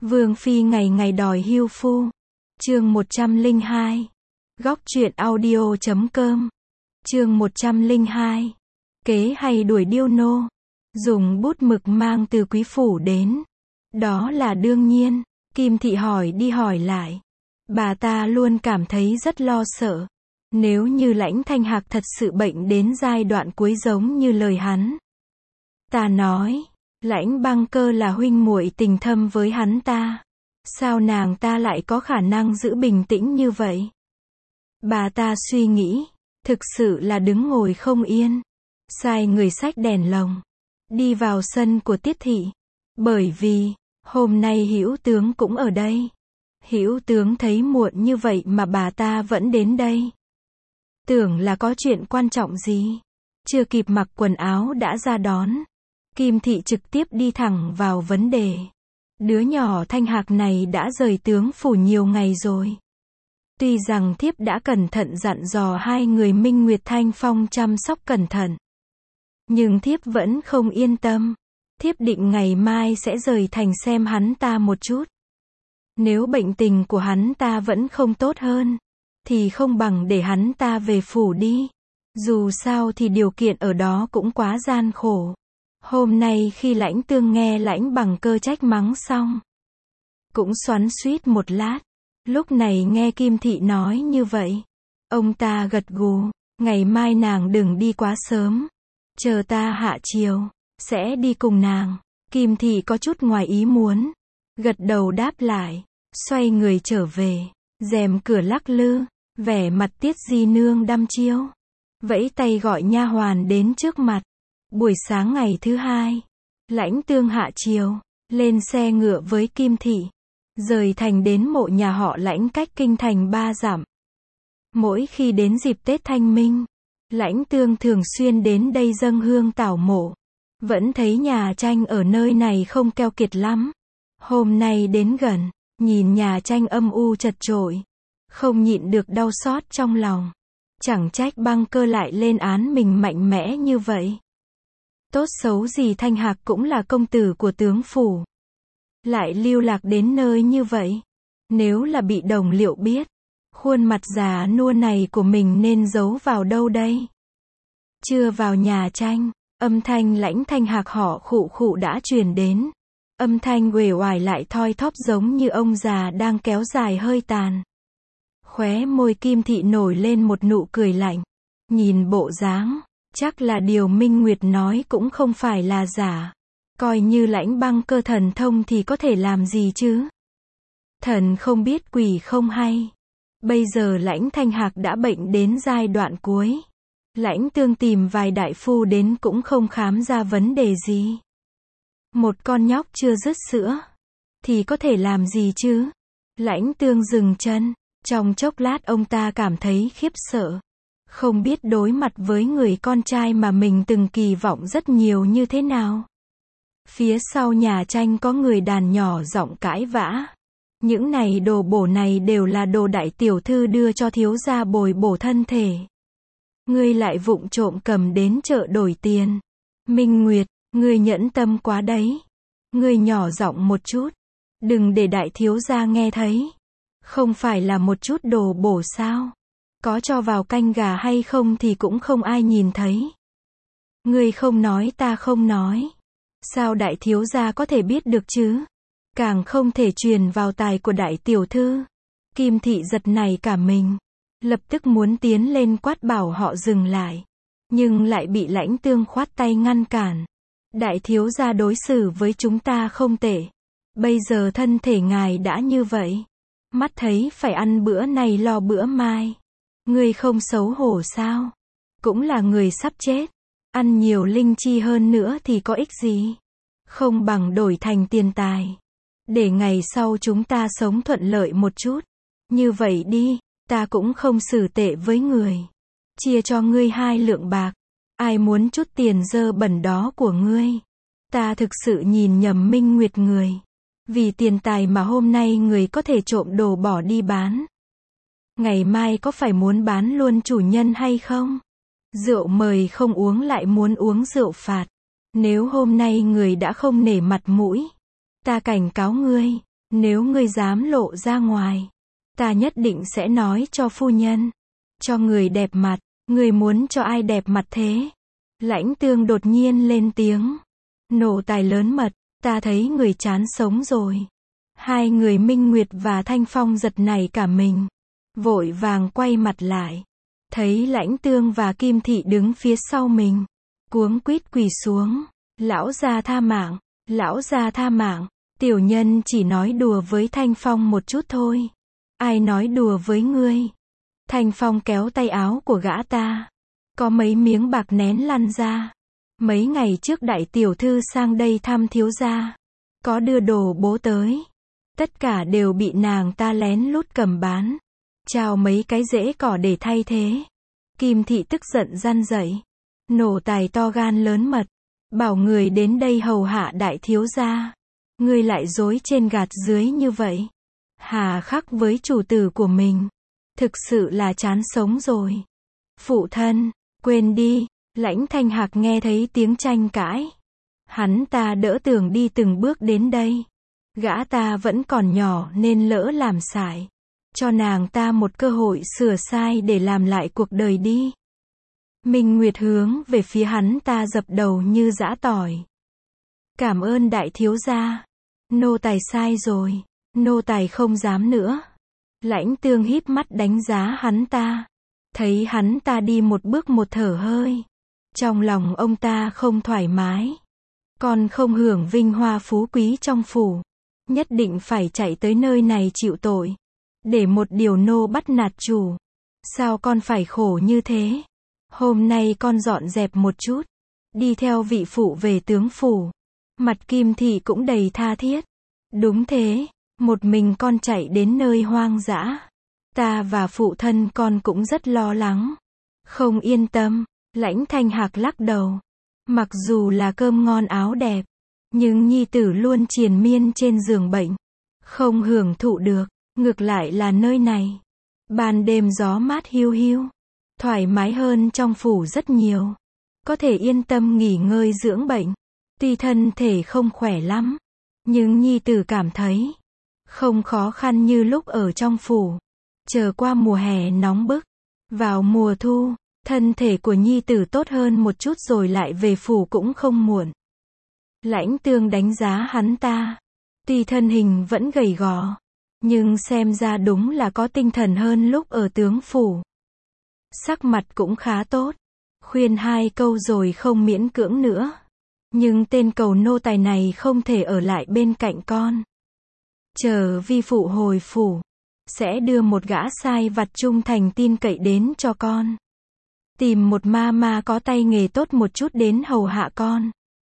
Vương phi ngày ngày đòi hưu phu. Chương 102. Góc truyện audio.com. Chương 102. Kế hay đuổi điêu nô. Dùng bút mực mang từ quý phủ đến. Đó là đương nhiên. Kim thị hỏi đi hỏi lại. Bà ta luôn cảm thấy rất lo sợ. Nếu như Lãnh Thanh Hạc thật sự bệnh đến giai đoạn cuối giống như lời hắn ta nói, Lãnh Băng Cơ là huynh muội tình thâm với hắn ta. Sao nàng ta lại có khả năng giữ bình tĩnh như vậy? Bà ta suy nghĩ, thực sự là đứng ngồi không yên. Sai người xách đèn lồng, đi vào sân của Tiết thị. Bởi vì, hôm nay Hữu tướng cũng ở đây. Hữu tướng thấy muộn như vậy mà bà ta vẫn đến đây. Tưởng là có chuyện quan trọng gì. Chưa kịp mặc quần áo đã ra đón. Kim thị trực tiếp đi thẳng vào vấn đề. Đứa nhỏ Thanh Hạc này đã rời tướng phủ nhiều ngày rồi. Tuy rằng thiếp đã cẩn thận dặn dò hai người Minh Nguyệt Thanh Phong chăm sóc cẩn thận. Nhưng thiếp vẫn không yên tâm. Thiếp định ngày mai sẽ rời thành xem hắn ta một chút. Nếu bệnh tình của hắn ta vẫn không tốt hơn, thì không bằng để hắn ta về phủ đi. Dù sao thì điều kiện ở đó cũng quá gian khổ. Hôm nay khi Lãnh Tương nghe Lãnh Bằng Cơ trách mắng xong, cũng xoắn xuýt một lát. Lúc này nghe Kim thị nói như vậy, ông ta gật gù, ngày mai nàng đừng đi quá sớm. Chờ ta hạ chiều, sẽ đi cùng nàng. Kim thị có chút ngoài ý muốn, gật đầu đáp lại, xoay người trở về, rèm cửa lắc lư, vẻ mặt Tiết di nương đăm chiêu, vẫy tay gọi nha hoàn đến trước mặt. Buổi sáng ngày thứ hai, Lãnh Tương hạ chiều, lên xe ngựa với Kim thị, rời thành đến mộ nhà họ Lãnh cách kinh thành 3 dặm. Mỗi khi đến dịp Tết Thanh Minh, Lãnh Tương thường xuyên đến đây dâng hương tảo mộ. Vẫn thấy nhà tranh ở nơi này không keo kiệt lắm. Hôm nay đến gần, nhìn nhà tranh âm u chật chội, không nhịn được đau xót trong lòng. Chẳng trách Băng Cơ lại lên án mình mạnh mẽ như vậy. Tốt xấu gì Thanh Hạc cũng là công tử của tướng phủ. Lại lưu lạc đến nơi như vậy. Nếu là bị đồng liệu biết, khuôn mặt già nua này của mình nên giấu vào đâu đây? Chưa vào nhà tranh, âm thanh Lãnh Thanh Hạc họ khụ khụ đã truyền đến. Âm thanh uể oải lại thoi thóp giống như ông già đang kéo dài hơi tàn. Khóe môi Kim thị nổi lên một nụ cười lạnh. Nhìn bộ dáng, chắc là điều Minh Nguyệt nói cũng không phải là giả. Coi như Lãnh Băng Cơ thần thông thì có thể làm gì chứ? Thần không biết quỷ không hay. Bây giờ Lãnh Thanh Hạc đã bệnh đến giai đoạn cuối. Lãnh Tương tìm vài đại phu đến cũng không khám ra vấn đề gì. Một con nhóc chưa dứt sữa, thì có thể làm gì chứ? Lãnh Tương dừng chân, trong chốc lát ông ta cảm thấy khiếp sợ. Không biết đối mặt với người con trai mà mình từng kỳ vọng rất nhiều như thế nào. Phía sau nhà tranh có người đàn nhỏ giọng cãi vã. Những này đồ bổ này đều là đồ đại tiểu thư đưa cho thiếu gia bồi bổ thân thể. Ngươi lại vụng trộm cầm đến chợ đổi tiền. Minh Nguyệt, ngươi nhẫn tâm quá đấy. Ngươi nhỏ giọng một chút. Đừng để đại thiếu gia nghe thấy. Không phải là một chút đồ bổ sao? Có cho vào canh gà hay không thì cũng không ai nhìn thấy. Ngươi không nói ta không nói. Sao đại thiếu gia có thể biết được chứ? Càng không thể truyền vào tài của đại tiểu thư. Kim thị giật nảy cả mình. Lập tức muốn tiến lên quát bảo họ dừng lại. Nhưng lại bị Lãnh Tương khoát tay ngăn cản. Đại thiếu gia đối xử với chúng ta không tệ. Bây giờ thân thể ngài đã như vậy. Mắt thấy phải ăn bữa này lo bữa mai. Ngươi không xấu hổ sao? Cũng là người sắp chết. Ăn nhiều linh chi hơn nữa thì có ích gì? Không bằng đổi thành tiền tài. Để ngày sau chúng ta sống thuận lợi một chút. Như vậy đi, ta cũng không xử tệ với người. Chia cho ngươi 2 lượng bạc. Ai muốn chút tiền dơ bẩn đó của ngươi? Ta thực sự nhìn nhầm Minh Nguyệt người. Vì tiền tài mà hôm nay người có thể trộm đồ bỏ đi bán. Ngày mai có phải muốn bán luôn chủ nhân hay không? Rượu mời không uống lại muốn uống rượu phạt. Nếu hôm nay người đã không nể mặt mũi, ta cảnh cáo ngươi, Nếu ngươi dám lộ ra ngoài, ta nhất định sẽ nói cho phu nhân. Cho người đẹp mặt, người muốn cho ai đẹp mặt thế? Lãnh Tương đột nhiên lên tiếng. Nô tài lớn mật, ta thấy người chán sống rồi. Hai người Minh Nguyệt và Thanh Phong giật nảy cả mình. Vội vàng quay mặt lại. Thấy Lãnh Tương và Kim Thị đứng phía sau mình. Cuống quýt quỳ xuống. Lão gia tha mạng, lão gia tha mạng. Tiểu nhân chỉ nói đùa với Thanh Phong một chút thôi. Ai nói đùa với ngươi? Thanh Phong kéo tay áo của gã ta. Có mấy miếng bạc nén lăn ra. Mấy ngày trước đại tiểu thư sang đây thăm thiếu gia. Có đưa đồ bố tới. Tất cả đều bị nàng ta lén lút cầm bán. Trao mấy cái rễ cỏ để thay thế. Kim Thị tức giận răn dậy. Nô tài to gan lớn mật. Bảo người đến đây hầu hạ đại thiếu gia. Ngươi lại dối trên gạt dưới như vậy. Hà khắc với chủ tử của mình. Thực sự là chán sống rồi. Phụ thân, quên đi. Lãnh Thanh Hạc nghe thấy tiếng tranh cãi. Hắn ta đỡ Tường đi từng bước đến đây. Gã ta vẫn còn nhỏ nên lỡ làm sai. Cho nàng ta một cơ hội sửa sai để làm lại cuộc đời đi. Minh Nguyệt hướng về phía hắn ta dập đầu như giã tỏi. Cảm ơn đại thiếu gia. Nô tài sai rồi. Nô tài không dám nữa. Lãnh Tương híp mắt đánh giá hắn ta. Thấy hắn ta đi một bước một thở hơi. Trong lòng ông ta không thoải mái. Còn không hưởng vinh hoa phú quý trong phủ. Nhất định phải chạy tới nơi này chịu tội. Để một điều nô bắt nạt chủ. Sao con phải khổ như thế? Hôm nay con dọn dẹp một chút. Đi theo vị phụ về tướng phủ. Mặt Kim Thị cũng đầy tha thiết. Đúng thế. Một mình con chạy đến nơi hoang dã. Ta và phụ thân con cũng rất lo lắng. Không yên tâm. Lãnh Thanh Hạc lắc đầu. Mặc dù là cơm ngon áo đẹp. Nhưng nhi tử luôn triền miên trên giường bệnh. Không hưởng thụ được. Ngược lại là nơi này. Ban đêm gió mát hiu hiu. Thoải mái hơn trong phủ rất nhiều. Có thể yên tâm nghỉ ngơi dưỡng bệnh. Tuy thân thể không khỏe lắm. Nhưng nhi tử cảm thấy không khó khăn như lúc ở trong phủ. Chờ qua mùa hè nóng bức. Vào mùa thu, thân thể của nhi tử tốt hơn một chút rồi lại về phủ cũng không muộn. Lãnh Tương đánh giá hắn ta. Tuy thân hình vẫn gầy gò. Nhưng xem ra đúng là có tinh thần hơn lúc ở tướng phủ. Sắc mặt cũng khá tốt. Khuyên hai câu rồi không miễn cưỡng nữa. Nhưng tên cầu nô tài này không thể ở lại bên cạnh con. Chờ vi phụ hồi phủ. Sẽ đưa một gã sai vặt trung thành tin cậy đến cho con. Tìm một ma có tay nghề tốt một chút đến hầu hạ con.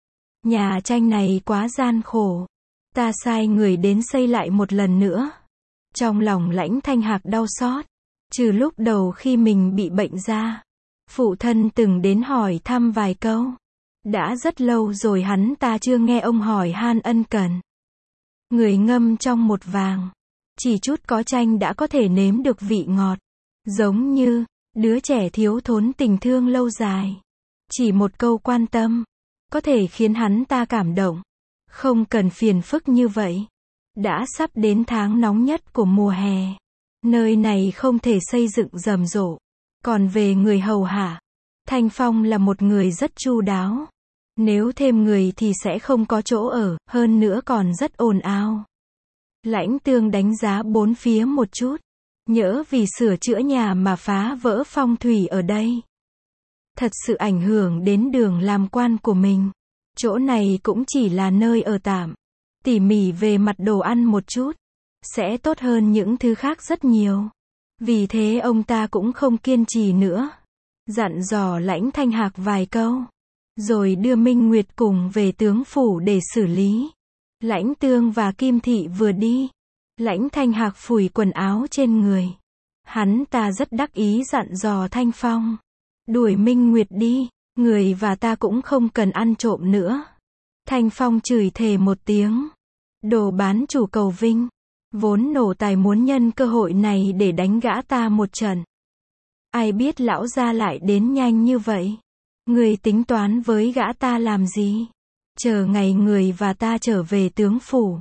Nhà tranh này quá gian khổ. Ta sai người đến xây lại một lần nữa. Trong lòng Lãnh Thanh Hạc đau xót. Trừ lúc đầu khi mình bị bệnh ra. Phụ thân từng đến hỏi thăm vài câu. Đã rất lâu rồi hắn ta chưa nghe ông hỏi han ân cần. Người ngâm trong một vàng. Chỉ chút có chanh đã có thể nếm được vị ngọt. Giống như đứa trẻ thiếu thốn tình thương lâu dài. Chỉ một câu quan tâm. Có thể khiến hắn ta cảm động. Không cần phiền phức như vậy. Đã sắp đến tháng nóng nhất của mùa hè. Nơi này không thể xây dựng rầm rộ. Còn về người hầu hạ. Thanh Phong là một người rất chu đáo. Nếu thêm người thì sẽ không có chỗ ở, hơn nữa còn rất ồn ào. Lãnh Tương đánh giá bốn phía một chút. Nhỡ vì sửa chữa nhà mà phá vỡ phong thủy ở đây. Thật sự ảnh hưởng đến đường làm quan của mình. Chỗ này cũng chỉ là nơi ở tạm. Tỉ mỉ về mặt đồ ăn một chút. Sẽ tốt hơn những thứ khác rất nhiều. Vì thế ông ta cũng không kiên trì nữa. Dặn dò Lãnh Thanh Hạc vài câu. Rồi đưa Minh Nguyệt cùng về tướng phủ để xử lý. Lãnh Tương và Kim Thị vừa đi. Lãnh Thanh Hạc phủi quần áo trên người. Hắn ta rất đắc ý dặn dò Thanh Phong. Đuổi Minh Nguyệt đi. Người và ta cũng không cần ăn trộm nữa. Thanh Phong chửi thề một tiếng. Đồ bán chủ cầu vinh. Vốn nổ tài muốn nhân cơ hội này để đánh gã ta một trận. Ai biết lão gia lại đến nhanh như vậy. Người tính toán với gã ta làm gì? Chờ ngày người và ta trở về tướng phủ.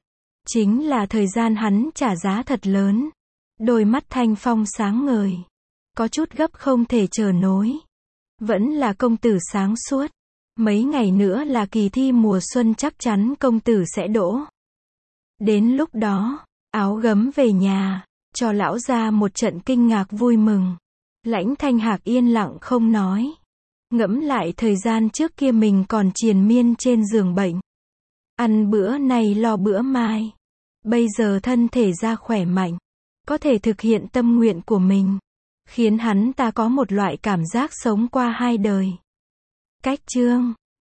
Chính là thời gian hắn trả giá thật lớn. Đôi mắt Thanh Phong sáng ngời. Có chút gấp không thể chờ nối. Vẫn là công tử sáng suốt. Mấy ngày nữa là kỳ thi mùa xuân, chắc chắn công tử sẽ đỗ. Đến lúc đó, áo gấm về nhà, cho lão gia một trận kinh ngạc vui mừng. Lãnh Thanh Hạc yên lặng không nói. Ngẫm lại thời gian trước kia mình còn triền miên trên giường bệnh. Ăn bữa này lo bữa mai. Bây giờ thân thể ra khỏe mạnh. Có thể thực hiện tâm nguyện của mình. Khiến hắn ta có một loại cảm giác sống qua hai đời. Cách chương